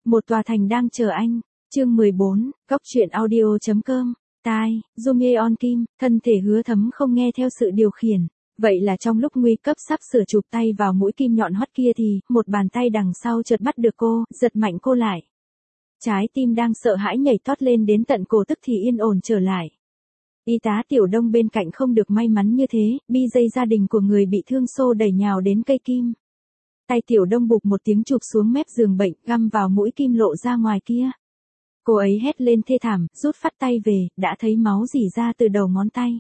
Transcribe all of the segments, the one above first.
Một tòa thành đang chờ anh. Chương 14, Góc truyện audio.com. Tai, Dung Yeon Kim, thân thể Hứa Thấm không nghe theo sự điều khiển. Vậy là trong lúc nguy cấp sắp sửa chụp tay vào mũi kim nhọn hoắt kia thì, một bàn tay đằng sau chợt bắt được cô, giật mạnh cô lại. Trái tim đang sợ hãi nhảy tót lên đến tận cổ tức thì yên ổn trở lại. Y tá Tiểu Đông bên cạnh không được may mắn như thế, bi dây gia đình của người bị thương xô đẩy nhào đến cây kim. Tay Tiểu Đông bụp một tiếng chụp xuống mép giường bệnh, găm vào mũi kim lộ ra ngoài kia. Cô ấy hét lên thê thảm, rút phát tay về, đã thấy máu rỉ ra từ đầu ngón tay.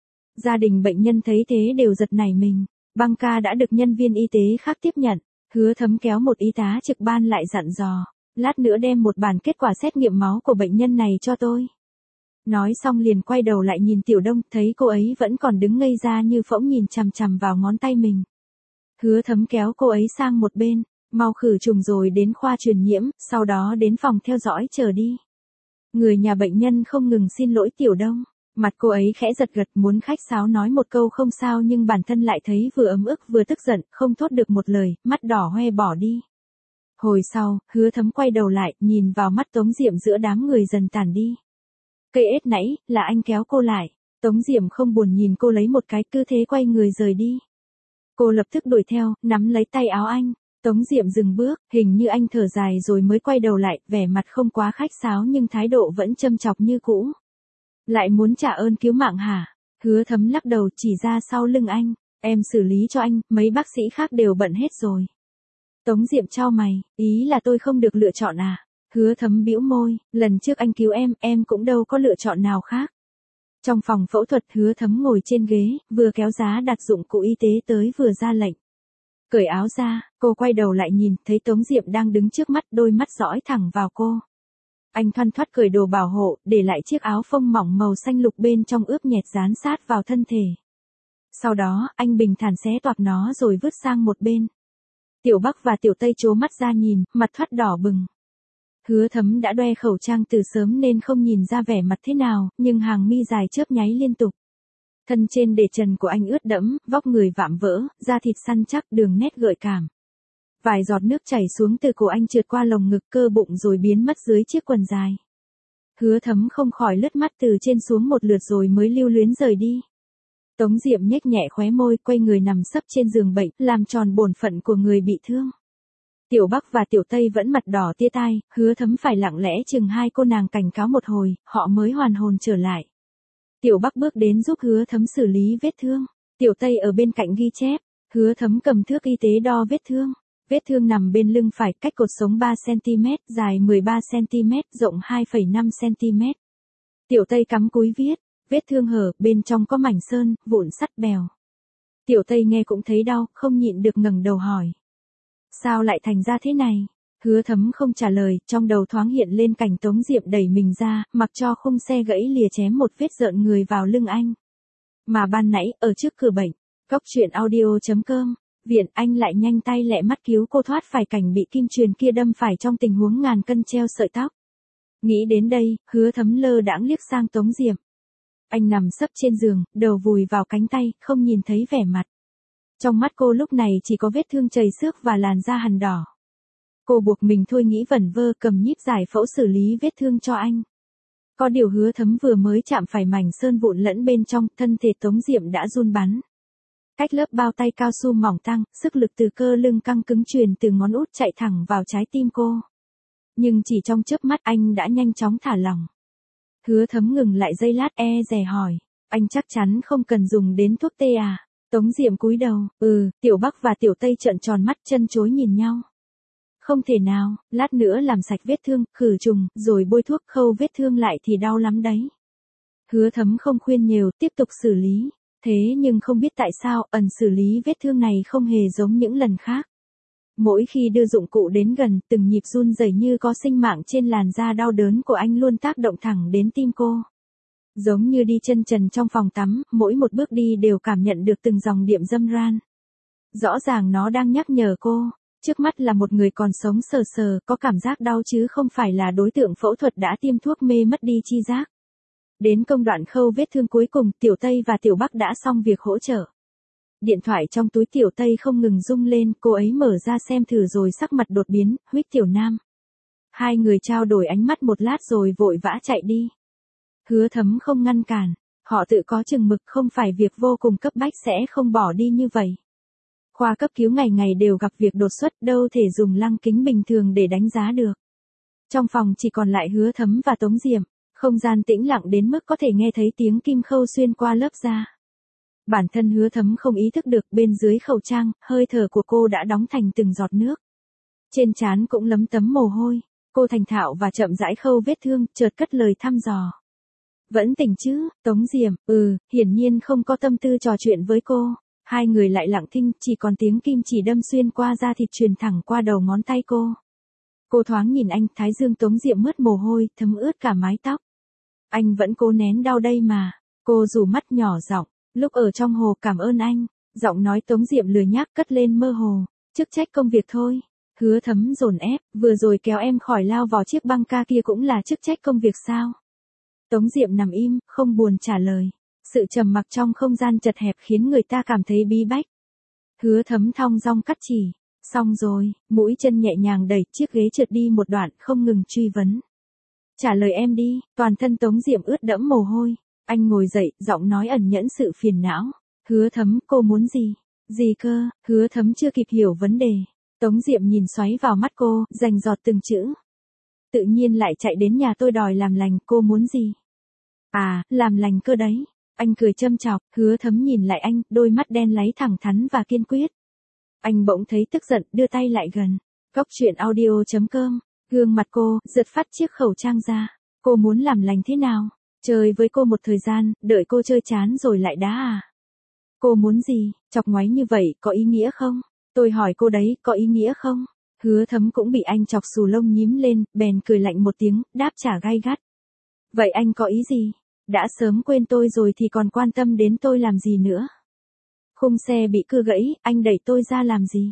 Gia đình bệnh nhân thấy thế đều giật nảy mình. Băng ca đã được nhân viên y tế khác tiếp nhận. Hứa Thấm kéo một y tá trực ban lại dặn dò. Lát nữa đem một bản kết quả xét nghiệm máu của bệnh nhân này cho tôi. Nói xong liền quay đầu lại nhìn Tiểu Đông, thấy cô ấy vẫn còn đứng ngây ra như phỗng nhìn chằm chằm vào ngón tay mình. Hứa Thấm kéo cô ấy sang một bên, mau khử trùng rồi đến khoa truyền nhiễm, sau đó đến phòng theo dõi chờ đi. Người nhà bệnh nhân không ngừng xin lỗi Tiểu Đông, mặt cô ấy khẽ giật gật muốn khách sáo nói một câu không sao nhưng bản thân lại thấy vừa ấm ức vừa tức giận, không thốt được một lời, mắt đỏ hoe bỏ đi. Hồi sau, Hứa Thấm quay đầu lại, nhìn vào mắt Tống Diệm giữa đám người dần tản đi. Cây ết nãy, là anh kéo cô lại. Tống Diệm không buồn nhìn cô lấy một cái, cứ thế quay người rời đi. Cô lập tức đuổi theo, nắm lấy tay áo anh. Tống Diệm dừng bước, hình như anh thở dài rồi mới quay đầu lại, vẻ mặt không quá khách sáo nhưng thái độ vẫn châm chọc như cũ. Lại muốn trả ơn cứu mạng hả? Hứa Thấm lắc đầu chỉ ra sau lưng anh. Em xử lý cho anh, mấy bác sĩ khác đều bận hết rồi. Tống Diệm chau mày, ý là tôi không được lựa chọn à? Hứa Thấm bĩu môi, lần trước anh cứu em cũng đâu có lựa chọn nào khác. Trong phòng phẫu thuật Hứa Thấm ngồi trên ghế, vừa kéo giá đặt dụng cụ y tế tới vừa ra lệnh. Cởi áo ra, cô quay đầu lại nhìn, thấy Tống Diệm đang đứng trước mắt, đôi mắt dõi thẳng vào cô. Anh thoăn thoắt cởi đồ bảo hộ, để lại chiếc áo phông mỏng màu xanh lục bên trong ướp nhẹt dán sát vào thân thể. Sau đó, anh bình thản xé toạc nó rồi vứt sang một bên. Tiểu Bắc và Tiểu Tây trố mắt ra nhìn, mặt thoát đỏ bừng. Hứa Thấm đã đoe khẩu trang từ sớm nên không nhìn ra vẻ mặt thế nào, nhưng hàng mi dài chớp nháy liên tục. Thân trên để trần của anh ướt đẫm, vóc người vạm vỡ, da thịt săn chắc, đường nét gợi cảm. Vài giọt nước chảy xuống từ cổ anh trượt qua lồng ngực cơ bụng rồi biến mất dưới chiếc quần dài. Hứa Thấm không khỏi lướt mắt từ trên xuống một lượt rồi mới lưu luyến rời đi. Tống Diệm nhếch nhẹ khóe môi, quay người nằm sấp trên giường bệnh, làm tròn bổn phận của người bị thương. Tiểu Bắc và Tiểu Tây vẫn mặt đỏ tia tai, Hứa Thấm phải lặng lẽ chừng hai cô nàng cảnh cáo một hồi, họ mới hoàn hồn trở lại. Tiểu Bắc bước đến giúp Hứa Thấm xử lý vết thương. Tiểu Tây ở bên cạnh ghi chép. Hứa Thấm cầm thước y tế đo vết thương. Vết thương nằm bên lưng phải, cách cột sống 3cm, dài 13cm, rộng 2,5cm. Tiểu Tây cắm cúi viết. Vết thương hở, bên trong có mảnh sơn, vụn sắt bèo. Tiểu Tây nghe cũng thấy đau, không nhịn được ngẩng đầu hỏi. Sao lại thành ra thế này? Hứa Thấm không trả lời, trong đầu thoáng hiện lên cảnh Tống Diệm đẩy mình ra, mặc cho khung xe gãy lìa chém một vết rợn người vào lưng anh. Mà ban nãy, ở trước cửa bệnh, Góc truyện audio.com, viện anh lại nhanh tay lẹ mắt cứu cô thoát phải cảnh bị kim chuyền kia đâm phải trong tình huống ngàn cân treo sợi tóc. Nghĩ đến đây, Hứa Thấm lơ đãng liếc sang Tống Diệm. Anh nằm sấp trên giường, đầu vùi vào cánh tay, không nhìn thấy vẻ mặt. Trong mắt cô lúc này chỉ có vết thương chảy xước và làn da hằn đỏ. Cô buộc mình thôi nghĩ vẩn vơ, cầm nhíp giải phẫu xử lý vết thương cho anh. Có điều Hứa Thấm vừa mới chạm phải mảnh sơn vụn lẫn bên trong, thân thể Tống Diệm đã run bắn. Cách lớp bao tay cao su mỏng tăng, sức lực từ cơ lưng căng cứng truyền từ ngón út chạy thẳng vào trái tim cô. Nhưng chỉ trong chớp mắt anh đã nhanh chóng thả lỏng. Hứa Thấm ngừng lại giây lát dè hỏi, anh chắc chắn không cần dùng đến thuốc tê à? Tống Diệm cúi đầu, Tiểu Bắc và Tiểu Tây trợn tròn mắt chân chối nhìn nhau. Không thể nào, lát nữa làm sạch vết thương, khử trùng, rồi bôi thuốc khâu vết thương lại thì đau lắm đấy. Hứa Thấm không khuyên nhiều, tiếp tục xử lý. Thế nhưng không biết tại sao, xử lý vết thương này không hề giống những lần khác. Mỗi khi đưa dụng cụ đến gần, từng nhịp run rẩy như có sinh mạng trên làn da đau đớn của anh luôn tác động thẳng đến tim cô. Giống như đi chân trần trong phòng tắm, mỗi một bước đi đều cảm nhận được từng dòng điện dâm ran. Rõ ràng nó đang nhắc nhở cô, trước mắt là một người còn sống sờ sờ, có cảm giác đau chứ không phải là đối tượng phẫu thuật đã tiêm thuốc mê mất đi chi giác. Đến công đoạn khâu vết thương cuối cùng, Tiểu Tây và Tiểu Bắc đã xong việc hỗ trợ. Điện thoại trong túi Tiểu Tây không ngừng rung lên, cô ấy mở ra xem thử rồi sắc mặt đột biến, huýt Tiểu Nam. Hai người trao đổi ánh mắt một lát rồi vội vã chạy đi. Hứa Thấm không ngăn cản, họ tự có chừng mực, không phải việc vô cùng cấp bách sẽ không bỏ đi như vậy. Khoa cấp cứu ngày ngày đều gặp việc đột xuất, đâu thể dùng lăng kính bình thường để đánh giá được. Trong phòng chỉ còn lại Hứa Thấm và Tống Diệm, không gian tĩnh lặng đến mức có thể nghe thấy tiếng kim khâu xuyên qua lớp da. Bản thân Hứa Thấm không ý thức được bên dưới khẩu trang, hơi thở của cô đã đóng thành từng giọt nước. Trên trán cũng lấm tấm mồ hôi, cô thành thạo và chậm rãi khâu vết thương, chợt cất lời thăm dò. Vẫn tỉnh chứ, Tống Diệm, hiển nhiên không có tâm tư trò chuyện với cô. Hai người lại lặng thinh, chỉ còn tiếng kim chỉ đâm xuyên qua da thịt truyền thẳng qua đầu ngón tay cô. Cô thoáng nhìn anh, thái dương Tống Diệm mướt mồ hôi, thấm ướt cả mái tóc. Anh vẫn cố nén đau đây mà. Cô rủ mắt nhỏ giọng, lúc ở trong hồ cảm ơn anh. Giọng nói Tống Diệm lười nhác cất lên mơ hồ, chức trách công việc thôi. Hứa Thấm dồn ép, vừa rồi kéo em khỏi lao vào chiếc băng ca kia cũng là chức trách công việc sao? Tống Diệm nằm im, không buồn trả lời. Sự trầm mặc trong không gian chật hẹp khiến người ta cảm thấy bí bách. Hứa Thấm thong dong cắt chỉ. Xong rồi, mũi chân nhẹ nhàng đẩy chiếc ghế trượt đi một đoạn, không ngừng truy vấn. Trả lời em đi, toàn thân Tống Diệm ướt đẫm mồ hôi. Anh ngồi dậy, giọng nói ẩn nhẫn sự phiền não. Hứa Thấm, cô muốn gì? Gì cơ? Hứa Thấm chưa kịp hiểu vấn đề. Tống Diệm nhìn xoáy vào mắt cô, rành giọt từng chữ. Tự nhiên lại chạy đến nhà tôi đòi làm lành, cô muốn gì? À, làm lành cơ đấy. Anh cười châm chọc, Hứa Thấm nhìn lại anh, đôi mắt đen láy thẳng thắn và kiên quyết. Anh bỗng thấy tức giận, đưa tay lại gần. Cóc truyện audio.com, gương mặt cô, giật phát chiếc khẩu trang ra. Cô muốn làm lành thế nào? Chơi với cô một thời gian, đợi cô chơi chán rồi lại đá à? Cô muốn gì? Chọc ngoáy như vậy, có ý nghĩa không? Tôi hỏi cô đấy, có ý nghĩa không? Hứa Thấm cũng bị anh chọc xù lông nhím lên, bèn cười lạnh một tiếng, đáp trả gay gắt. Vậy anh có ý gì? Đã sớm quên tôi rồi thì còn quan tâm đến tôi làm gì nữa? Khung xe bị cưa gãy, anh đẩy tôi ra làm gì?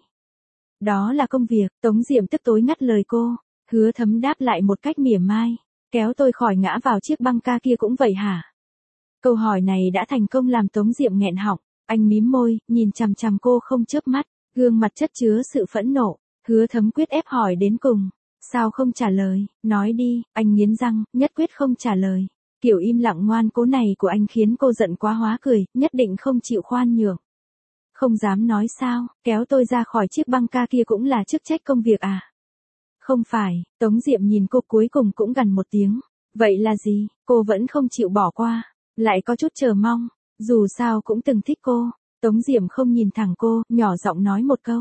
Đó là công việc. Tống Diệm tức tối ngắt lời cô. Hứa Thấm đáp lại một cách mỉa mai. Kéo tôi khỏi ngã vào chiếc băng ca kia cũng vậy hả? Câu hỏi này đã thành công làm Tống Diệm nghẹn họng. Anh mím môi, nhìn chằm chằm cô không chớp mắt, gương mặt chất chứa sự phẫn nộ. Hứa Thấm quyết ép hỏi đến cùng. Sao không trả lời? Nói đi. Anh nghiến răng, nhất quyết không trả lời. Kiểu im lặng ngoan cố này của anh khiến cô giận quá hóa cười, nhất định không chịu khoan nhượng. Không dám nói sao, kéo tôi ra khỏi chiếc băng ca kia cũng là chức trách công việc à? Không phải. Tống Diệm nhìn cô cuối cùng cũng gằn một tiếng. Vậy là gì? Cô vẫn không chịu bỏ qua, lại có chút chờ mong. Dù sao cũng từng thích cô. Tống Diệm không nhìn thẳng cô, nhỏ giọng nói một câu.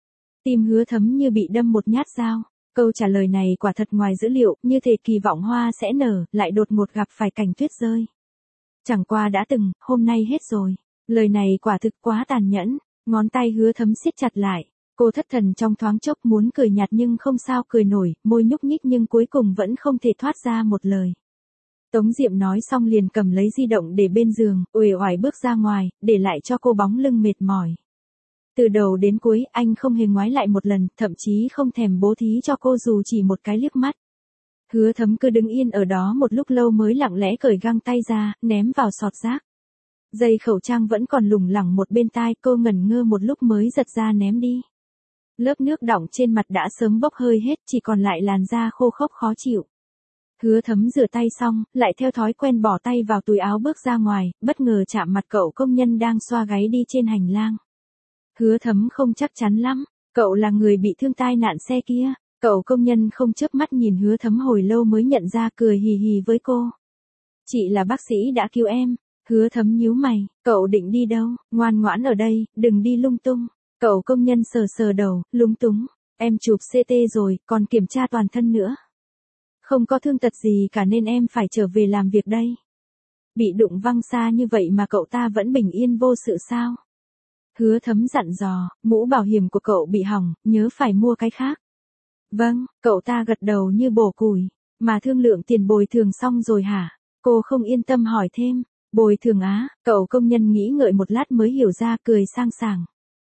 Tim Hứa Thấm như bị đâm một nhát dao. Câu trả lời này quả thật ngoài dữ liệu, như thể kỳ vọng hoa sẽ nở, lại đột ngột gặp phải cảnh tuyết rơi. Chẳng qua đã từng, hôm nay hết rồi. Lời này quả thực quá tàn nhẫn. Ngón tay Hứa Thấm siết chặt lại. Cô thất thần trong thoáng chốc, muốn cười nhạt nhưng không sao cười nổi, môi nhúc nhích nhưng cuối cùng vẫn không thể thoát ra một lời. Tống Diệm nói xong liền cầm lấy di động để bên giường, uể oải bước ra ngoài, để lại cho cô bóng lưng mệt mỏi. Từ đầu đến cuối, anh không hề ngoái lại một lần, thậm chí không thèm bố thí cho cô dù chỉ một cái liếc mắt. Hứa Thấm cứ đứng yên ở đó một lúc lâu mới lặng lẽ cởi găng tay ra, ném vào sọt rác. Dây khẩu trang vẫn còn lủng lẳng một bên tai, cô ngẩn ngơ một lúc mới giật ra ném đi. Lớp nước đọng trên mặt đã sớm bốc hơi hết, chỉ còn lại làn da khô khốc khó chịu. Hứa Thấm rửa tay xong, lại theo thói quen bỏ tay vào túi áo bước ra ngoài, bất ngờ chạm mặt cậu công nhân đang xoa gáy đi trên hành lang. Hứa Thấm không chắc chắn lắm, cậu là người bị thương tai nạn xe kia. Cậu công nhân không chớp mắt nhìn Hứa Thấm hồi lâu mới nhận ra, cười hì hì với cô. Chị là bác sĩ đã cứu em. Hứa Thấm nhíu mày, cậu định đi đâu? Ngoan ngoãn ở đây, đừng đi lung tung. Cậu công nhân sờ sờ đầu, lúng túng. Em chụp CT rồi, còn kiểm tra toàn thân nữa. Không có thương tật gì cả nên em phải trở về làm việc đây. Bị đụng văng xa như vậy mà cậu ta vẫn bình yên vô sự sao? Hứa Thấm dặn dò, mũ bảo hiểm của cậu bị hỏng, nhớ phải mua cái khác. Vâng, cậu ta gật đầu như bổ củi. Mà thương lượng tiền bồi thường xong rồi hả? Cô không yên tâm hỏi thêm. Bồi thường á? Cậu công nhân nghĩ ngợi một lát mới hiểu ra, cười sang sảng.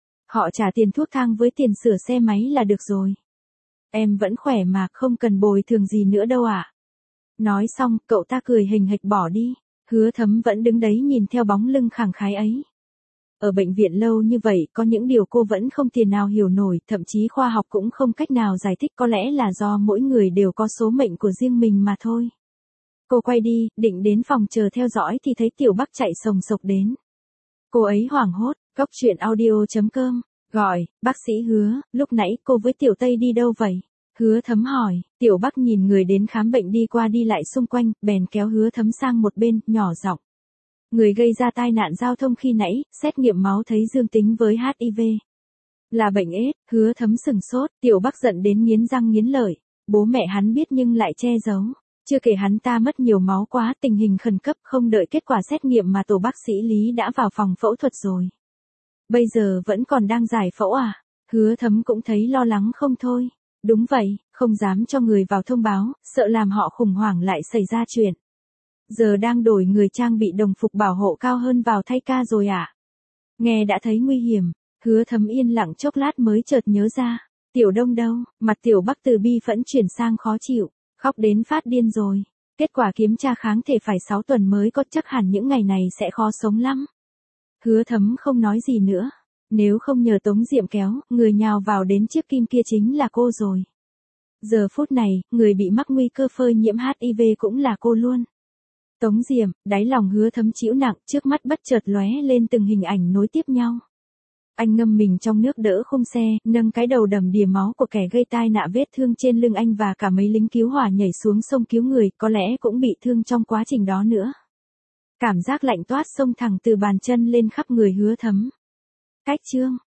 Họ trả tiền thuốc thang với tiền sửa xe máy là được rồi. Em vẫn khỏe mà, không cần bồi thường gì nữa đâu ạ. Nói xong, cậu ta cười hình hịch bỏ đi. Hứa Thấm vẫn đứng đấy nhìn theo bóng lưng khẳng khái ấy. Ở bệnh viện lâu như vậy có những điều cô vẫn không tiền nào hiểu nổi, thậm chí khoa học cũng không cách nào giải thích, có lẽ là do mỗi người đều có số mệnh của riêng mình mà thôi. Cô quay đi, định đến phòng chờ theo dõi thì thấy Tiểu Bắc chạy sồng sộc đến. Cô ấy hoảng hốt, Góc Truyện Audio.com, gọi, bác sĩ Hứa, lúc nãy cô với Tiểu Tây đi đâu vậy? Hứa Thấm hỏi, Tiểu Bắc nhìn người đến khám bệnh đi qua đi lại xung quanh, bèn kéo Hứa Thấm sang một bên, nhỏ giọng. Người gây ra tai nạn giao thông khi nãy, xét nghiệm máu thấy dương tính với HIV. Là bệnh AIDS. Hứa Thấm sừng sốt, Tiểu Bắc giận đến nghiến răng nghiến lợi. Bố mẹ hắn biết nhưng lại che giấu. Chưa kể hắn ta mất nhiều máu quá, tình hình khẩn cấp, không đợi kết quả xét nghiệm mà tổ bác sĩ Lý đã vào phòng phẫu thuật rồi. Bây giờ vẫn còn đang giải phẫu à? Hứa Thấm cũng thấy lo lắng không thôi. Đúng vậy, không dám cho người vào thông báo, sợ làm họ khủng hoảng lại xảy ra chuyện. Giờ đang đổi người trang bị đồng phục bảo hộ cao hơn vào thay ca rồi à? Nghe đã thấy nguy hiểm, Hứa Thấm yên lặng chốc lát mới chợt nhớ ra. Tiểu Đông đâu? Mặt Tiểu Bắc từ bi phẫn chuyển sang khó chịu, khóc đến phát điên rồi. Kết quả kiểm tra kháng thể phải 6 tuần mới có, chắc hẳn những ngày này sẽ khó sống lắm. Hứa Thấm không nói gì nữa. Nếu không nhờ Tống Diệm kéo, người nhào vào đến chiếc kim kia chính là cô rồi. Giờ phút này, người bị mắc nguy cơ phơi nhiễm HIV cũng là cô luôn. Tống Diệm, đáy lòng Hứa Thấm chịu nặng, trước mắt bất chợt lóe lên từng hình ảnh nối tiếp nhau. Anh ngâm mình trong nước đỡ khung xe, nâng cái đầu đầm đìa máu của kẻ gây tai nạn vết thương trên lưng anh và cả mấy lính cứu hỏa nhảy xuống sông cứu người, có lẽ cũng bị thương trong quá trình đó nữa. Cảm giác lạnh toát xông thẳng từ bàn chân lên khắp người Hứa Thấm. Cách chương